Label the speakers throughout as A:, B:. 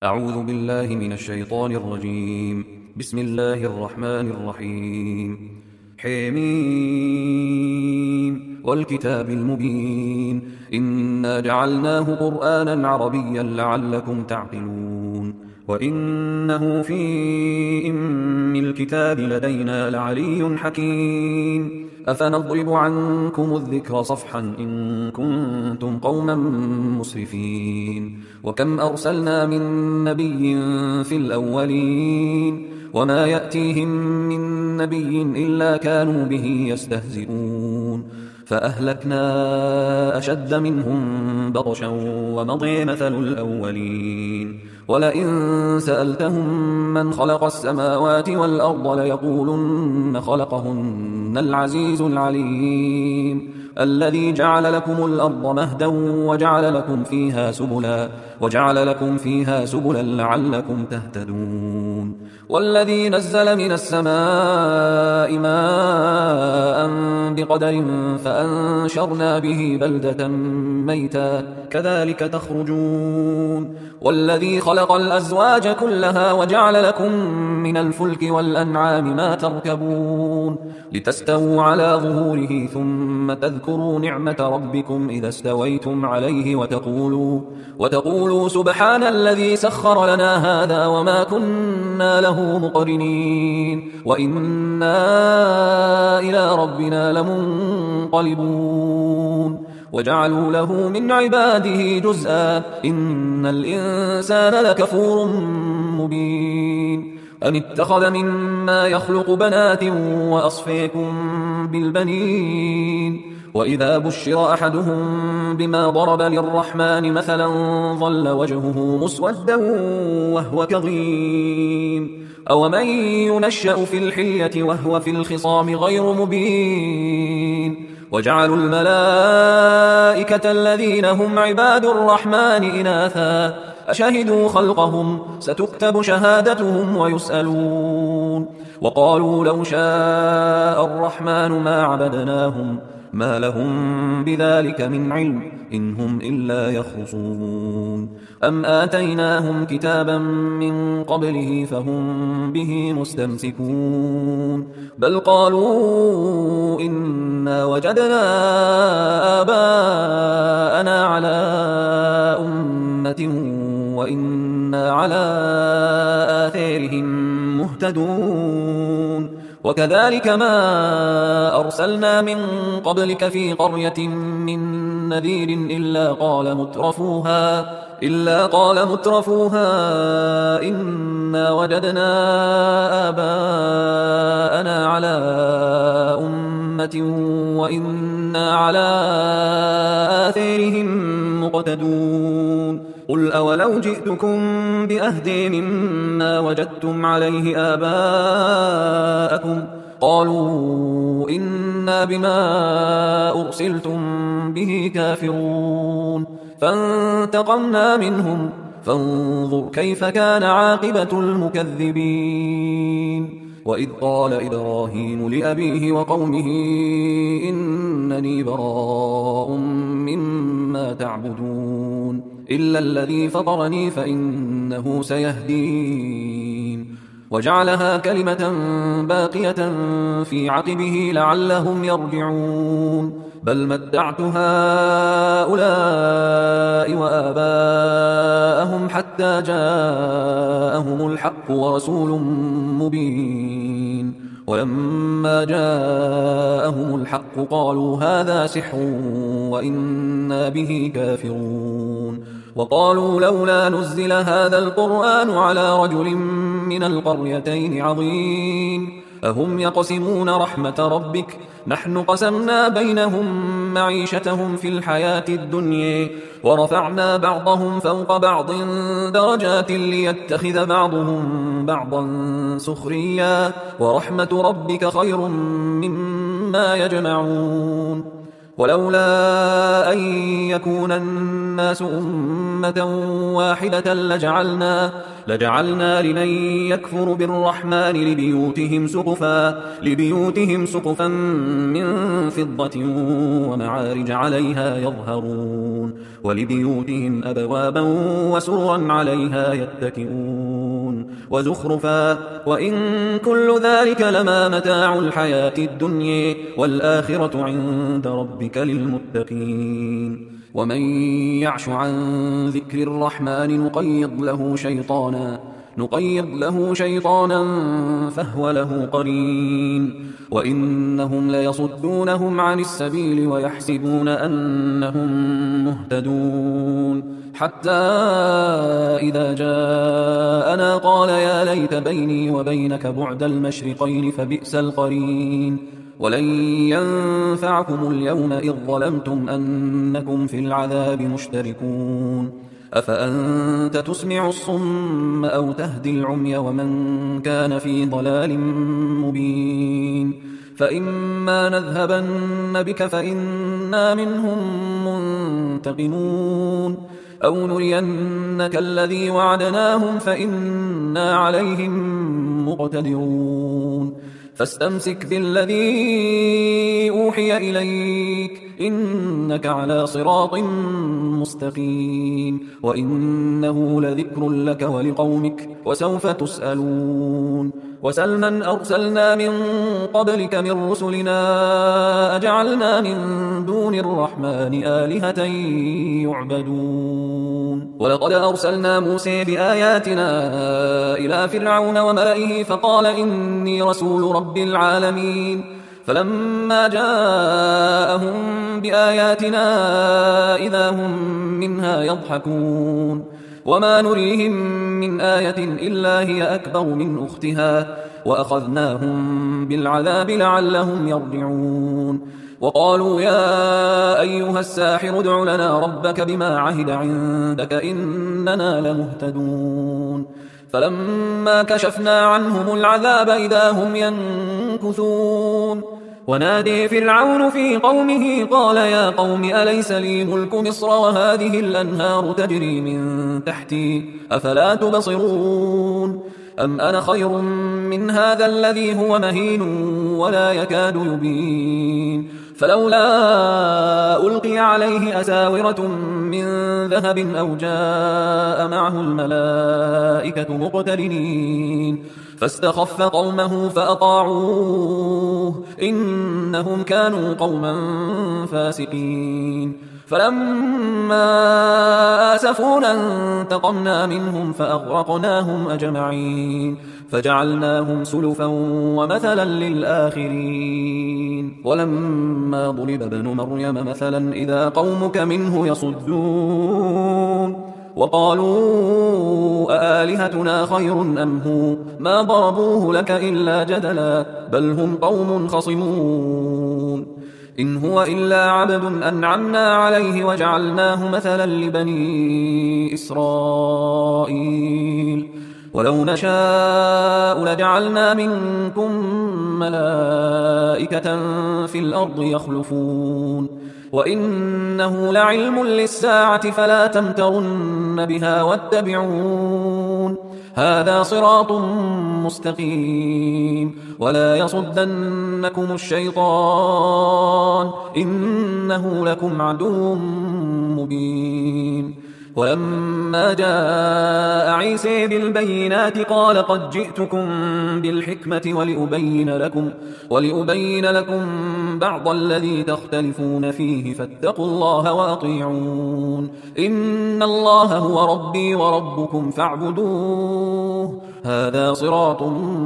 A: أعوذ بالله من الشيطان الرجيم. بسم الله الرحمن الرحيم. حميم والكتاب المبين إنا جعلناه قرآنا عربيا لعلكم تعقلون وإنه في أم الكتاب لدينا لعلي حكيم أفنضرب عنكم الذكر صفحا إن كنتم قوما مسرفين وكم أرسلنا من نبي في الأولين وما يأتيهم من نبي إلا كانوا به يستهزئون فأهلكنا أشد منهم بطشا ومضي مثل الأولين ولئن سألتهم من خلق السماوات والأرض ليقولن خلقهن العزيز العليم الذي جعل لكم الأرض مهدا وجعل لكم فيها سبلا لعلكم تهتدون والذي نزل من السماء ماء بقدر فأنشرنا به بلدة ميتا كذلك تخرجون والذي خلق الأزواج كلها وجعل لكم من الفلك والأنعام ما تركبون لتستووا على ظهوره ثم تذكروا نعمة ربكم إذا استويتم عليه وتقولوا سبحان الذي سخر لنا هذا وما كنا له مقرنين وإنا إلى ربنا لمنقلبون وجعلوا له من عباده جزءا إن الإنسان لكفور مبين أن اتخذ مما يخلق بنات وأصفيكم بالبنين وإذا بشر أحدهم بما ضرب للرحمن مثلا ظل وجهه مسودا وهو كظيم أومن ينشأ في الحلية وهو في الخصام غير مبين وجعلوا الملائكة الذين هم عباد الرحمن إناثا أشهدوا خلقهم ستكتب شهادتهم ويسألون وقالوا لو شاء الرحمن ما عبدناهم ما لهم بذلك من علم إن هم إلا يخرصون أم آتيناهم كتابا من قبله فهم به مستمسكون بل قالوا إنا وجدنا آباءنا على أمة وإنا على آثارهم مهتدون وكذلك ما أرسلنا من قبلك في قرية من نذير إلا قال مترفوها إنا وجدنا آباءنا على أمة وإنا على آثارهم مقتدون قل أولو جئتكم بأهدي مما وجدتم عليه آباءكم قالوا إنا بما أرسلتم به كافرون فانتقمنا منهم فانظر كيف كان عاقبة المكذبين وإذ قال إبراهيم لأبيه وقومه إنني براء مما تعبدون إلا الذي فطرني فإنه سيهدين وجعلها كلمة باقية في عقبه لعلهم يرجعون بل متعت هؤلاء وآباءهم حتى جاءهم الحق ورسول مبين ولما جاءهم الحق قالوا هذا سحر وإنا به كافرون وقالوا لولا نزل هذا القرآن على رجل من القريتين عظيم أهم يقسمون رحمة ربك نحن قسمنا بينهم معيشتهم في الحياة الدنيا ورفعنا بعضهم فوق بعض درجات ليتخذ بعضهم بعضا سخريا ورحمة ربك خير مما يجمعون ولولا أن يكون الناس أمة واحدة لجعلنا لمن يكفر بالرحمن لبيوتهم سقفا من فضة ومعارج عليها يظهرون ولبيوتهم أبوابا وسررا عليها يتكئون وزخرفا وإن كل ذلك لما متاع الحياة الدنيا والآخرة عند ربك للمتقين ومن يعش عن ذكر الرحمن نقيض له شيطانا فهو له قرين وإنهم ليصدونهم عن السبيل ويحسبون أنهم مهتدون حتى إذا جاءنا قال يا ليت بيني وبينك بعد المشرقين فبئس القرين ولن ينفعكم اليوم إذ ظلمتم أنكم في العذاب مشتركون أفأنت تسمع الصم أو تهدي العمي ومن كان في ضلال مبين فإما نذهبن بك فإنا منهم منتقمون أو نرينك الذي وعدناهم فإنا عليهم مقتدرون فاستمسك بالذي أوحي إليك إنك على صراط مستقيم وإنه لذكر لك ولقومك وسوف تسألون وسل من أرسلنا من قبلك من رسلنا أجعلنا من دون الرحمن آلهة يعبدون ولقد أرسلنا موسى بآياتنا إلى فرعون وملئه فقال إني رسول رب العالمين فلما جاءهم بآياتنا إذا هم منها يضحكون وما نريهم من آية إلا هي أكبر من أختها وأخذناهم بالعذاب لعلهم يرجعون وقالوا يا أيها الساحر ادع لنا ربك بما عهد عندك إننا لمهتدون فلما كشفنا عنهم العذاب إذا هم ينكثون ونادي فرعون في قومه قال يا قوم أليس لي ملك مصر وهذه الأنهار تجري من تحتي أفلا تبصرون أم أنا خير من هذا الذي هو مهين ولا يكاد يبين فلولا ألقي عليه أساورة من ذهب أو جاء معه الملائكة مقترنين فاستخف قومه فأطاعوه إنهم كانوا قوما فاسقين فلما آسفونا انتقمنا منهم فأغرقناهم أجمعين فجعلناهم سلفا ومثلا للآخرين ولما ضرب ابن مريم مثلا إذا قومك منه يصدون وقالوا أآلهتنا خير أم هو ما ضربوه لك إلا جدلا بل هم قوم خصمون إن هو إلا عبد أنعمنا عليه وجعلناه مثلا لبني إسرائيل ولو نشاء لجعلنا منكم ملائكة في الأرض يخلفون وإنه لعلم للساعة فلا تمترن بها واتبعون هذا صراط مستقيم ولا يصدنكم الشيطان إنه لكم عدو مبين ولما جاء عيسى بالبينات قال قد جئتكم بالحكمة ولأبين لكم بعض الذي تختلفون فيه فاتقوا الله وأطيعون إن الله هو ربي وربكم فاعبدوه هذا صراط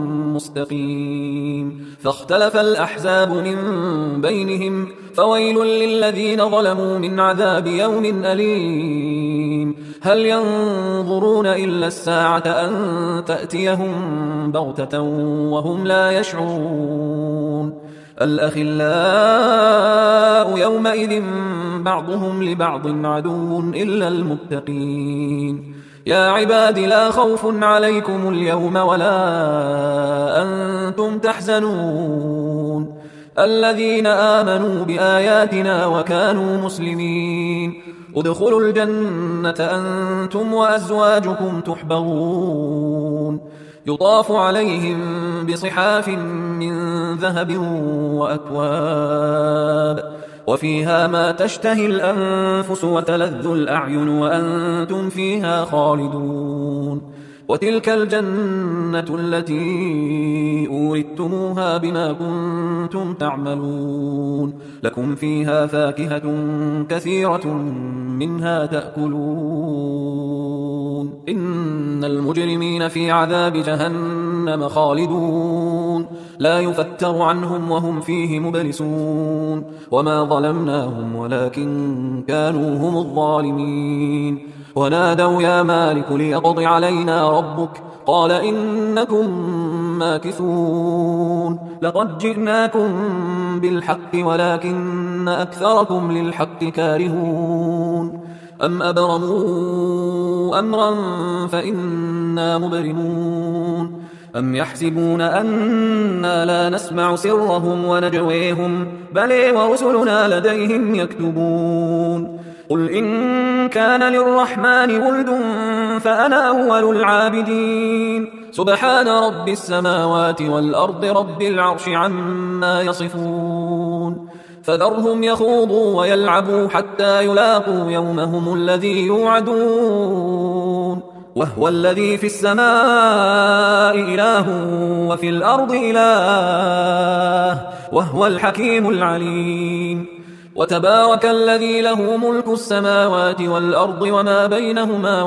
A: مستقيم فاختلف الأحزاب من بينهم فويل للذين ظلموا من عذاب يوم أليم هل ينظرون إلا الساعة أن تأتيهم بغتة وهم لا يشعرون الأخلاء يومئذ بعضهم لبعض عدو إلا المتقين يا عباد لا خوف عليكم اليوم ولا أنتم تحزنون الذين آمنوا بآياتنا وكانوا مسلمين ادخلوا الجنة أنتم وأزواجكم تحبرون يطاف عليهم بصحاف من ذهب وأكواب وفيها ما تشتهي الأنفس وتلذ الأعين وأنتم فيها خالدون وتلك الجنة التي أورثتموها بما كنتم تعملون لكم فيها فاكهة كثيرة منها تأكلون إن المجرمين في عذاب جهنم خالدون لا يفتر عنهم وهم فيه مبلسون وما ظلمناهم ولكن كانوا هم الظالمين ونادوا يا مالك ليقض علينا ربك قال إنكم ماكثون لقد جئناكم بالحق ولكن أكثركم للحق كارهون أم أبرموا أمرا فإنا مبرمون أم يحسبون أنا لا نسمع سرهم ونجويهم بل ورسلنا لديهم يكتبون قل إن كان للرحمن ولد فأنا أول العابدين سبحان رب السماوات والأرض رب العرش عما يصفون فذرهم يخوضوا ويلعبوا حتى يلاقوا يومهم الذي يوعدون وهو الذي في السماء إله وفي الأرض إله وهو الحكيم العليم وتبارك الذي له ملك السماوات والأرض وما بينهما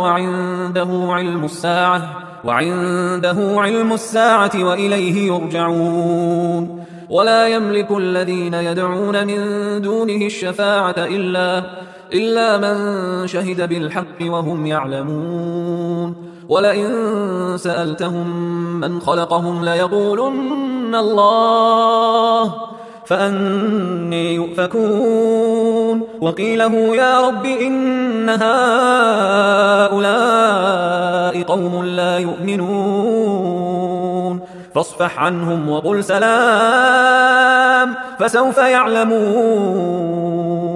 A: وعنده علم الساعة وإليه يرجعون ولا يملك الذين يدعون من دونه الشفاعة إلا من شهد بالحق وهم يعلمون ولئن سألتهم من خلقهم ليقولن الله فأني يؤفكون وقيله يا رب إن هؤلاء قوم لا يؤمنون فاصفح عنهم وقل سلام فسوف يعلمون